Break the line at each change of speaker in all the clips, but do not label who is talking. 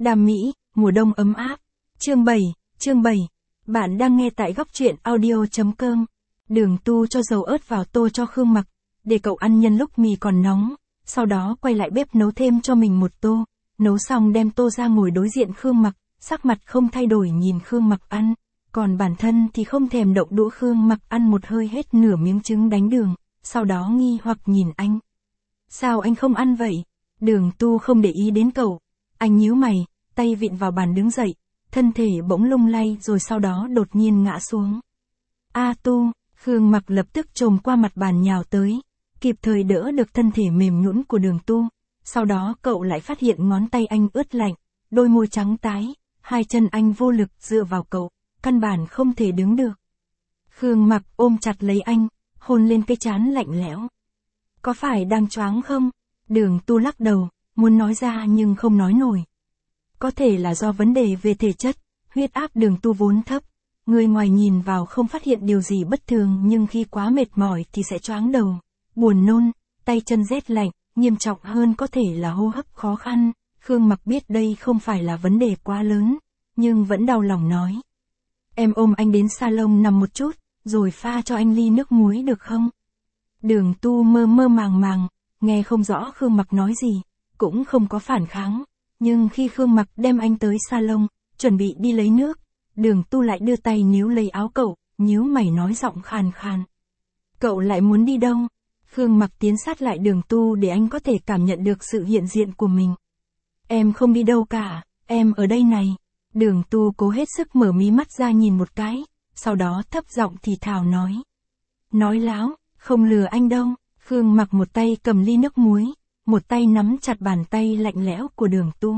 Đam mỹ, mùa đông ấm áp. Chương 7. Bạn đang nghe tại góc truyện audio.com. Đường Tu cho dầu ớt vào tô cho Khương Mặc, để cậu ăn nhân lúc mì còn nóng, sau đó quay lại bếp nấu thêm cho mình một tô. Nấu xong đem tô ra ngồi đối diện Khương Mặc, sắc mặt không thay đổi nhìn Khương Mặc ăn, còn bản thân thì không thèm động đũa. Khương Mặc ăn một hơi hết nửa miếng trứng đánh đường, sau đó nghi hoặc nhìn anh. Sao anh không ăn vậy? Đường Tu không để ý đến cậu. Anh nhíu mày, tay vịn vào bàn đứng dậy, thân thể bỗng lung lay rồi sau đó đột nhiên ngã xuống. A Tu, Khương Mặc lập tức chồm qua mặt bàn nhào tới, kịp thời đỡ được thân thể mềm nhũn của Đường Tu. Sau đó cậu lại phát hiện ngón tay anh ướt lạnh, đôi môi trắng tái, hai chân anh vô lực dựa vào cậu, căn bản không thể đứng được. Khương Mặc ôm chặt lấy anh, hôn lên cái trán lạnh lẽo. Có phải đang choáng không? Đường Tu lắc đầu, muốn nói ra nhưng không nói nổi. Có thể là do vấn đề về thể chất, huyết áp Đường Tu vốn thấp. Người ngoài nhìn vào không phát hiện điều gì bất thường nhưng khi quá mệt mỏi thì sẽ choáng đầu, buồn nôn, tay chân rét lạnh, nghiêm trọng hơn có thể là hô hấp khó khăn. Khương Mặc biết đây không phải là vấn đề quá lớn, nhưng vẫn đau lòng nói. Em ôm anh đến salon nằm một chút, rồi pha cho anh ly nước muối được không? Đường Tu mơ mơ màng, nghe không rõ Khương Mặc nói gì, cũng không có phản kháng. Nhưng khi Khương Mặc đem anh tới salon, chuẩn bị đi lấy nước, Đường Tu lại đưa tay níu lấy áo cậu, nhíu mày nói giọng khàn khàn. Cậu lại muốn đi đâu? Khương Mặc tiến sát lại Đường Tu để anh có thể cảm nhận được sự hiện diện của mình. Em không đi đâu cả, em ở đây này. Đường Tu cố hết sức mở mí mắt ra nhìn một cái, sau đó thấp giọng thì thào nói. Nói láo, không lừa anh đâu. Khương Mặc một tay cầm ly nước muối, một tay nắm chặt bàn tay lạnh lẽo của Đường Tu.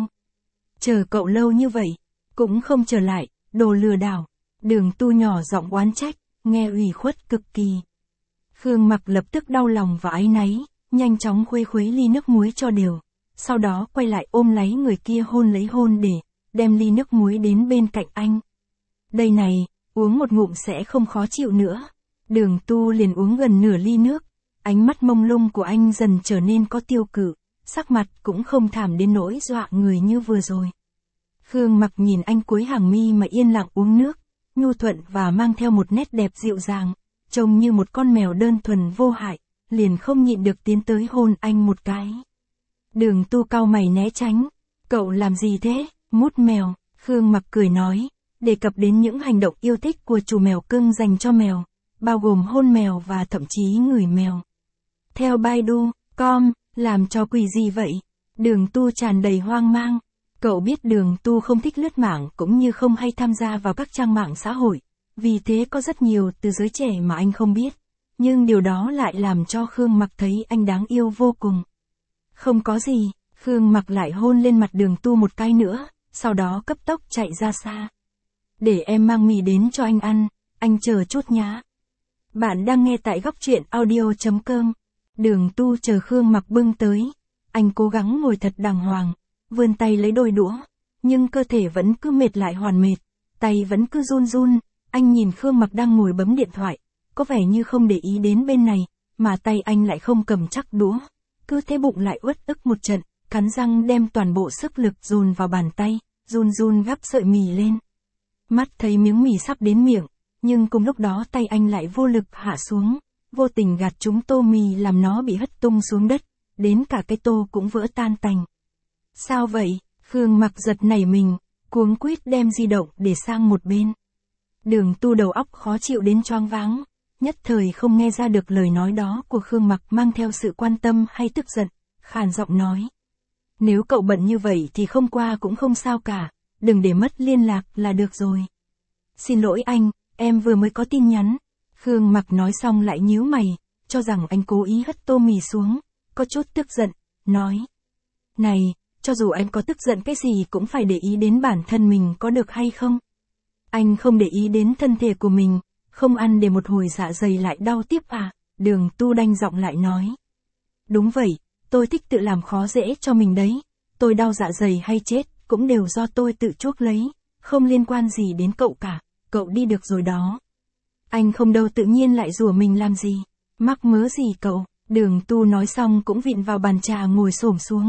Chờ cậu lâu như vậy, cũng không trở lại, đồ lừa đảo. Đường Tu nhỏ giọng oán trách, nghe ủy khuất cực kỳ. Khương Mặc lập tức đau lòng và áy náy, nhanh chóng khuấy ly nước muối cho đều. Sau đó quay lại ôm lấy người kia hôn lấy hôn để đem ly nước muối đến bên cạnh anh. Đây này, uống một ngụm sẽ không khó chịu nữa. Đường Tu liền uống gần nửa ly nước. Ánh mắt mông lung của anh dần trở nên có tiêu cự, sắc mặt cũng không thảm đến nỗi dọa người như vừa rồi. Khương Mặc nhìn anh cuối hàng mi mà yên lặng uống nước, nhu thuận và mang theo một nét đẹp dịu dàng, trông như một con mèo đơn thuần vô hại, liền không nhịn được tiến tới hôn anh một cái. Đường Tu cau mày né tránh. Cậu làm gì thế? Mút mèo. Khương Mặc cười nói, đề cập đến những hành động yêu thích của chủ mèo cưng dành cho mèo, bao gồm hôn mèo và thậm chí ngửi mèo. Theo Baidu.com, làm cho quỷ gì vậy? Đường Tu tràn đầy hoang mang. Cậu biết Đường Tu không thích lướt mạng cũng như không hay tham gia vào các trang mạng xã hội, vì thế có rất nhiều từ giới trẻ mà anh không biết. Nhưng điều đó lại làm cho Khương Mặc thấy anh đáng yêu vô cùng. Không có gì, Khương Mặc lại hôn lên mặt Đường Tu một cái nữa, sau đó cấp tốc chạy ra xa. Để em mang mì đến cho anh ăn, anh chờ chút nhá. Bạn đang nghe tại góc truyện audio.com. Đường Tu chờ Khương Mặc bưng tới. Anh cố gắng ngồi thật đàng hoàng, vươn tay lấy đôi đũa, nhưng cơ thể vẫn cứ mệt lại hoàn mệt, tay vẫn cứ run run. Anh nhìn Khương Mặc đang ngồi bấm điện thoại, có vẻ như không để ý đến bên này, mà tay anh lại không cầm chắc đũa. Cứ thế bụng lại uất ức một trận, cắn răng đem toàn bộ sức lực dồn vào bàn tay, run run gắp sợi mì lên. Mắt thấy miếng mì sắp đến miệng, nhưng cùng lúc đó tay anh lại vô lực hạ xuống, vô tình gạt trúng tô mì làm nó bị hất tung xuống đất, đến cả cái tô cũng vỡ tan tành. Sao vậy? Khương Mặc giật nảy mình, cuống quýt đem di động để sang một bên. Đường Tu đầu óc khó chịu đến choáng váng, nhất thời không nghe ra được lời nói đó của Khương Mặc mang theo sự quan tâm hay tức giận, khàn giọng nói. Nếu cậu bận như vậy thì không qua cũng không sao cả, đừng để mất liên lạc là được rồi. Xin lỗi anh, em vừa mới có tin nhắn. Khương Mặc nói xong lại nhíu mày, cho rằng anh cố ý hất tô mì xuống, có chút tức giận, nói. Này, cho dù anh có tức giận cái gì cũng phải để ý đến bản thân mình có được hay không? Anh không để ý đến thân thể của mình, không ăn để một hồi dạ dày lại đau tiếp à? Đường Tu đanh giọng lại nói. Đúng vậy, tôi thích tự làm khó dễ cho mình đấy. Tôi đau dạ dày hay chết, cũng đều do tôi tự chuốc lấy, không liên quan gì đến cậu cả, cậu đi được rồi đó. Anh không đâu tự nhiên lại rủa mình làm gì, mắc mớ gì cậu? Đường Tu nói xong cũng vịn vào bàn trà ngồi xổm xuống,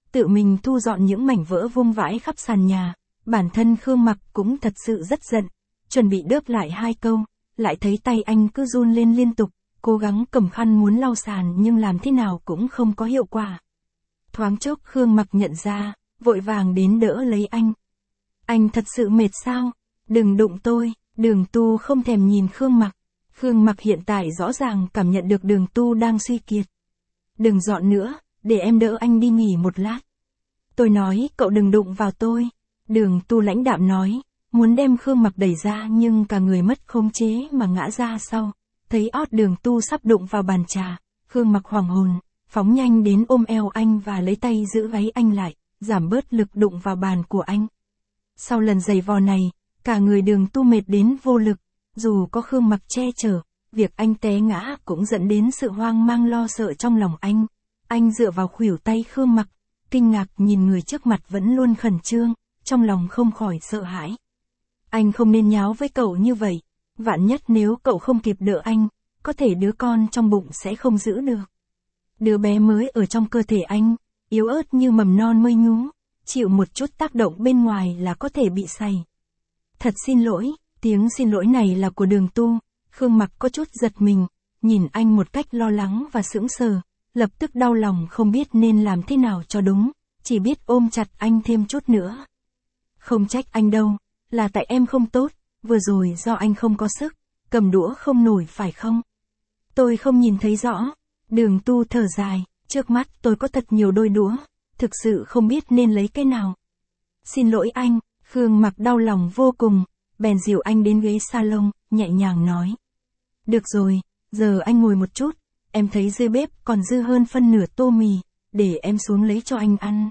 tự mình thu dọn những mảnh vỡ vung vãi khắp sàn nhà. Bản thân Khương Mặc cũng thật sự rất giận, chuẩn bị đớp lại 2 câu, lại thấy tay anh cứ run lên liên tục, cố gắng cầm khăn muốn lau sàn nhưng làm thế nào cũng không có hiệu quả. Thoáng chốc Khương Mặc nhận ra, vội vàng đến đỡ lấy anh. Anh thật sự mệt sao? Đừng đụng tôi. Đường Tu không thèm nhìn Khương Mặc. Khương Mặc hiện tại rõ ràng cảm nhận được Đường Tu đang suy kiệt. Đừng dọn nữa, để em đỡ anh đi nghỉ một lát. Tôi nói cậu đừng đụng vào tôi. Đường Tu lãnh đạm nói, muốn đem Khương Mặc đẩy ra nhưng cả người mất khống chế mà ngã ra sau. Thấy ót Đường Tu sắp đụng vào bàn trà, Khương Mặc hoảng hồn, phóng nhanh đến ôm eo anh và lấy tay giữ gáy anh lại, giảm bớt lực đụng vào bàn của anh. Sau lần giày vò này, cả người Đường Tu mệt đến vô lực, dù có Khương Mặc che chở, việc anh té ngã cũng dẫn đến sự hoang mang lo sợ trong lòng anh. Anh dựa vào khuỷu tay Khương Mặc, kinh ngạc nhìn người trước mặt vẫn luôn khẩn trương, trong lòng không khỏi sợ hãi. Anh không nên nháo với cậu như vậy, vạn nhất nếu cậu không kịp đỡ anh, có thể đứa con trong bụng sẽ không giữ được. Đứa bé mới ở trong cơ thể anh, yếu ớt như mầm non mới nhú, chịu một chút tác động bên ngoài là có thể bị sày. Thật xin lỗi, tiếng xin lỗi này là của Đường Tu. Khương Mặc có chút giật mình, nhìn anh một cách lo lắng và sững sờ, lập tức đau lòng không biết nên làm thế nào cho đúng, chỉ biết ôm chặt anh thêm chút nữa. Không trách anh đâu, là tại em không tốt, vừa rồi do anh không có sức, cầm đũa không nổi phải không? Tôi không nhìn thấy rõ. Đường Tu thở dài, trước mắt tôi có thật nhiều đôi đũa, thực sự không biết nên lấy cái nào. Xin lỗi anh. Khương Mặc đau lòng vô cùng, bèn dìu anh đến ghế salon, nhẹ nhàng nói. Được rồi, giờ anh ngồi một chút, em thấy dưới bếp còn dư hơn phân nửa tô mì, để em xuống lấy cho anh ăn.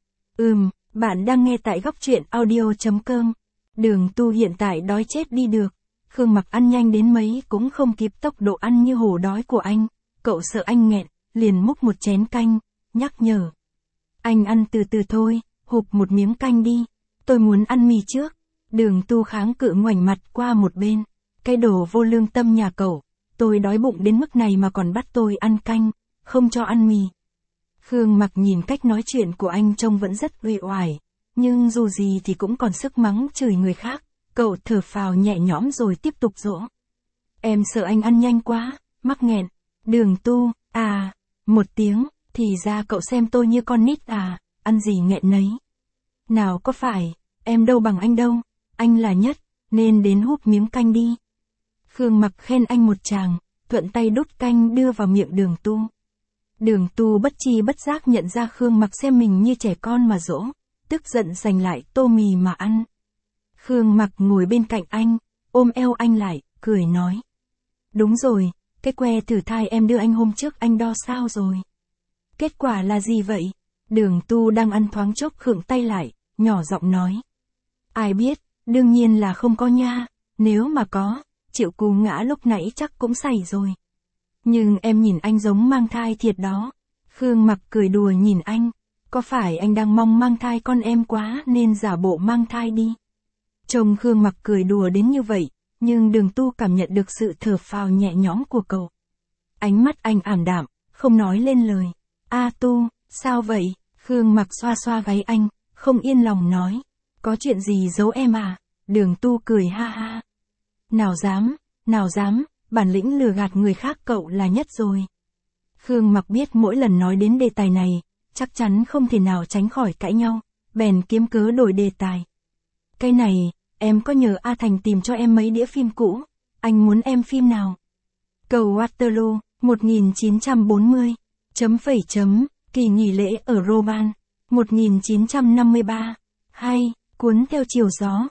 Bạn đang nghe tại góc truyện audio.com. Đường Tu hiện tại đói chết đi được. Khương Mặc ăn nhanh đến mấy cũng không kịp tốc độ ăn như hổ đói của anh. Cậu sợ anh nghẹn, liền múc một chén canh, nhắc nhở. Anh ăn từ từ thôi, hụp một miếng canh đi. Tôi muốn ăn mì trước. Đường Tu kháng cự ngoảnh mặt qua một bên. Cái đồ vô lương tâm nhà cậu, tôi đói bụng đến mức này mà còn bắt tôi ăn canh, không cho ăn mì. Khương Mặc nhìn cách nói chuyện của anh trông vẫn rất uể oải, nhưng dù gì thì cũng còn sức mắng chửi người khác. Cậu thở phào nhẹ nhõm rồi tiếp tục dỗ. Em sợ anh ăn nhanh quá, mắc nghẹn. Đường Tu, một tiếng, thì ra cậu xem tôi như con nít à, ăn gì nghẹn nấy. Nào có phải, em đâu bằng anh đâu, anh là nhất, nên đến húp miếng canh đi. Khương Mặc khen anh một tràng, thuận tay đút canh đưa vào miệng Đường Tu. Đường Tu bất chi bất giác nhận ra Khương Mặc xem mình như trẻ con mà dỗ, tức giận giành lại tô mì mà ăn. Khương Mặc ngồi bên cạnh anh, ôm eo anh lại, cười nói. Đúng rồi, cái que thử thai em đưa anh hôm trước anh đo sao rồi? Kết quả là gì vậy? Đường Tu đang ăn thoáng chốc khựng tay lại, nhỏ giọng nói. Ai biết, đương nhiên là không có nha, nếu mà có, Triệu Cú Ngã lúc nãy chắc cũng xảy rồi. Nhưng em nhìn anh giống mang thai thiệt đó. Khương Mặc cười đùa nhìn anh, có phải anh đang mong mang thai con em quá nên giả bộ mang thai đi? Trông Khương Mặc cười đùa đến như vậy, nhưng Đường Tu cảm nhận được sự thở phào nhẹ nhõm của cậu. Ánh mắt anh ảm đạm, không nói lên lời. Tu, sao vậy? Khương Mặc xoa xoa gáy anh, không yên lòng nói. Có chuyện gì giấu em à? Đường Tu cười ha ha. Nào dám, bản lĩnh lừa gạt người khác cậu là nhất rồi. Khương Mặc biết mỗi lần nói đến đề tài này, chắc chắn không thể nào tránh khỏi cãi nhau, bèn kiếm cớ đổi đề tài. Cái này, em có nhờ A Thành tìm cho em mấy đĩa phim cũ, anh muốn em phim nào? Cầu Waterloo, 1940, Kỳ nghỉ lễ ở Roban, 1953, Cuốn theo chiều gió,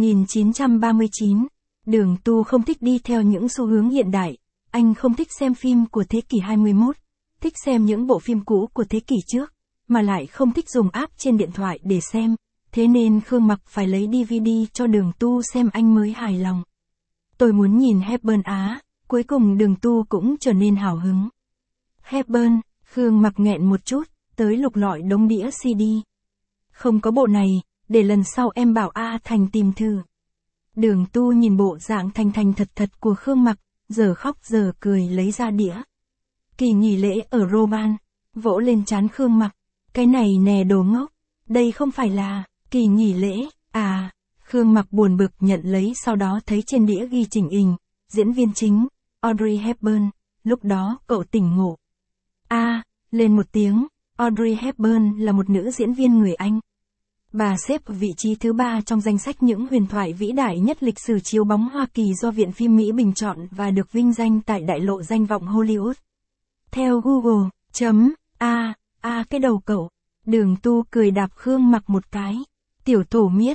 1939. Đường Tu không thích đi theo những xu hướng hiện đại, anh không thích xem phim của thế kỷ 21, thích xem những bộ phim cũ của thế kỷ trước, mà lại không thích dùng app trên điện thoại để xem, thế nên Khương Mặc phải lấy DVD cho Đường Tu xem anh mới hài lòng. Tôi muốn nhìn Hepburn á, cuối cùng Đường Tu cũng trở nên hào hứng. Hepburn, Khương Mặc nghẹn một chút, tới lục lọi đống đĩa CD. Không có bộ này, để lần sau em bảo A Thành tìm thử. Đường Tu nhìn bộ dạng thành thật của Khương Mặc, giờ khóc giờ cười lấy ra đĩa. Kỳ nghỉ lễ ở Roban, vỗ lên trán Khương Mặc. Cái này nè đồ ngốc, đây không phải là kỳ nghỉ lễ, à. Khương Mặc buồn bực nhận lấy, sau đó thấy trên đĩa ghi chỉnh hình, diễn viên chính, Audrey Hepburn, lúc đó cậu tỉnh ngộ. Lên một tiếng, Audrey Hepburn là một nữ diễn viên người Anh. Bà xếp vị trí thứ 3 trong danh sách những huyền thoại vĩ đại nhất lịch sử chiếu bóng Hoa Kỳ do Viện Phim Mỹ bình chọn và được vinh danh tại Đại lộ danh vọng Hollywood. Theo Google, cái đầu cậu. Đường Tu cười đạp Khương Mặc một cái. Tiểu thổ miết,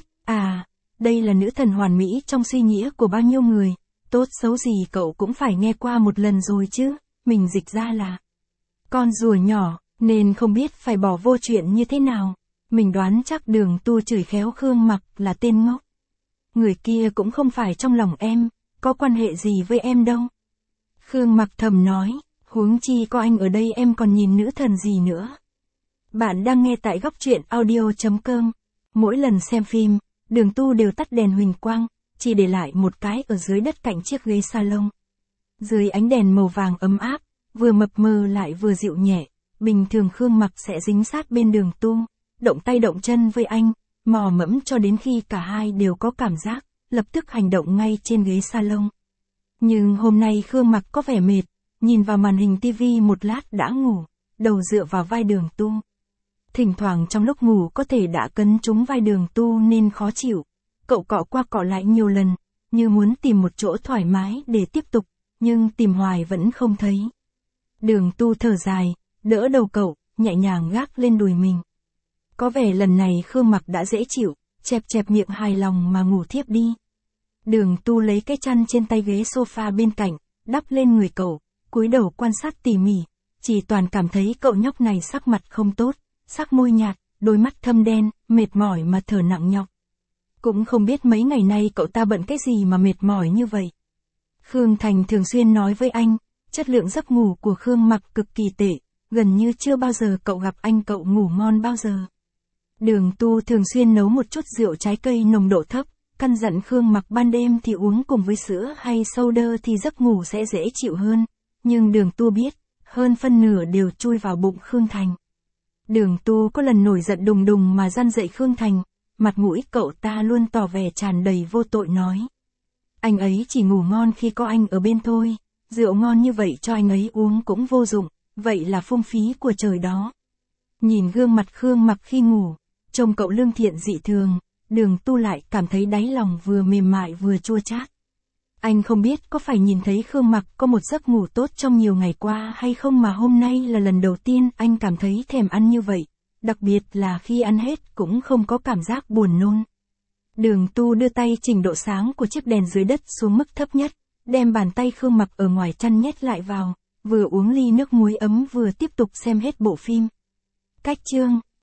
đây là nữ thần hoàn mỹ trong suy nghĩ của bao nhiêu người. Tốt xấu gì cậu cũng phải nghe qua một lần rồi chứ. Mình dịch ra là con rùa nhỏ, nên không biết phải bỏ vô chuyện như thế nào. Mình đoán chắc Đường Tu chửi khéo Khương Mặc là tên ngốc. Người kia cũng không phải trong lòng em, có quan hệ gì với em đâu. Khương Mặc thầm nói, huống chi có anh ở đây em còn nhìn nữ thần gì nữa. Bạn đang nghe tại góc truyện audio.com. Mỗi lần xem phim, Đường Tu đều tắt đèn huỳnh quang, chỉ để lại một cái ở dưới đất cạnh chiếc ghế salon. Dưới ánh đèn màu vàng ấm áp, vừa mập mờ lại vừa dịu nhẹ, bình thường Khương Mặc sẽ dính sát bên Đường Tu, động tay động chân với anh, mò mẫm cho đến khi cả hai đều có cảm giác, lập tức hành động ngay trên ghế salon. Nhưng hôm nay Khương Mặc có vẻ mệt, nhìn vào màn hình tivi một lát đã ngủ, đầu dựa vào vai Đường Tu. Thỉnh thoảng trong lúc ngủ có thể đã cấn trúng vai Đường Tu nên khó chịu. Cậu cọ qua cọ lại nhiều lần, như muốn tìm một chỗ thoải mái để tiếp tục, nhưng tìm hoài vẫn không thấy. Đường Tu thở dài, đỡ đầu cậu, nhẹ nhàng gác lên đùi mình. Có vẻ lần này Khương Mặc đã dễ chịu, chẹp chẹp miệng hài lòng mà ngủ thiếp đi. Đường Tu lấy cái chăn trên tay ghế sofa bên cạnh, đắp lên người cậu, cúi đầu quan sát tỉ mỉ, chỉ toàn cảm thấy cậu nhóc này sắc mặt không tốt, sắc môi nhạt, đôi mắt thâm đen, mệt mỏi mà thở nặng nhọc. Cũng không biết mấy ngày nay cậu ta bận cái gì mà mệt mỏi như vậy. Khương Thành thường xuyên nói với anh, chất lượng giấc ngủ của Khương Mặc cực kỳ tệ, gần như chưa bao giờ cậu gặp anh cậu ngủ ngon bao giờ. Đường Tu thường xuyên nấu một chút rượu trái cây nồng độ thấp, căn dặn Khương Mặc ban đêm thì uống cùng với sữa hay soda thì giấc ngủ sẽ dễ chịu hơn, nhưng Đường Tu biết, hơn phân nửa đều chui vào bụng Khương Thành. Đường Tu có lần nổi giận đùng đùng mà răn dậy Khương Thành, mặt mũi cậu ta luôn tỏ vẻ tràn đầy vô tội nói. Anh ấy chỉ ngủ ngon khi có anh ở bên thôi, rượu ngon như vậy cho anh ấy uống cũng vô dụng, vậy là phung phí của trời đó. Nhìn gương mặt Khương Mặc khi ngủ, trông cậu lương thiện dị thường, Đường Tu lại cảm thấy đáy lòng vừa mềm mại vừa chua chát. Anh không biết có phải nhìn thấy Khương Mặc có một giấc ngủ tốt trong nhiều ngày qua hay không mà hôm nay là lần đầu tiên anh cảm thấy thèm ăn như vậy, đặc biệt là khi ăn hết cũng không có cảm giác buồn nôn. Đường Tu đưa tay chỉnh độ sáng của chiếc đèn dưới đất xuống mức thấp nhất, đem bàn tay Khương Mặc ở ngoài chăn nhét lại vào, vừa uống ly nước muối ấm vừa tiếp tục xem hết bộ phim. Cách chương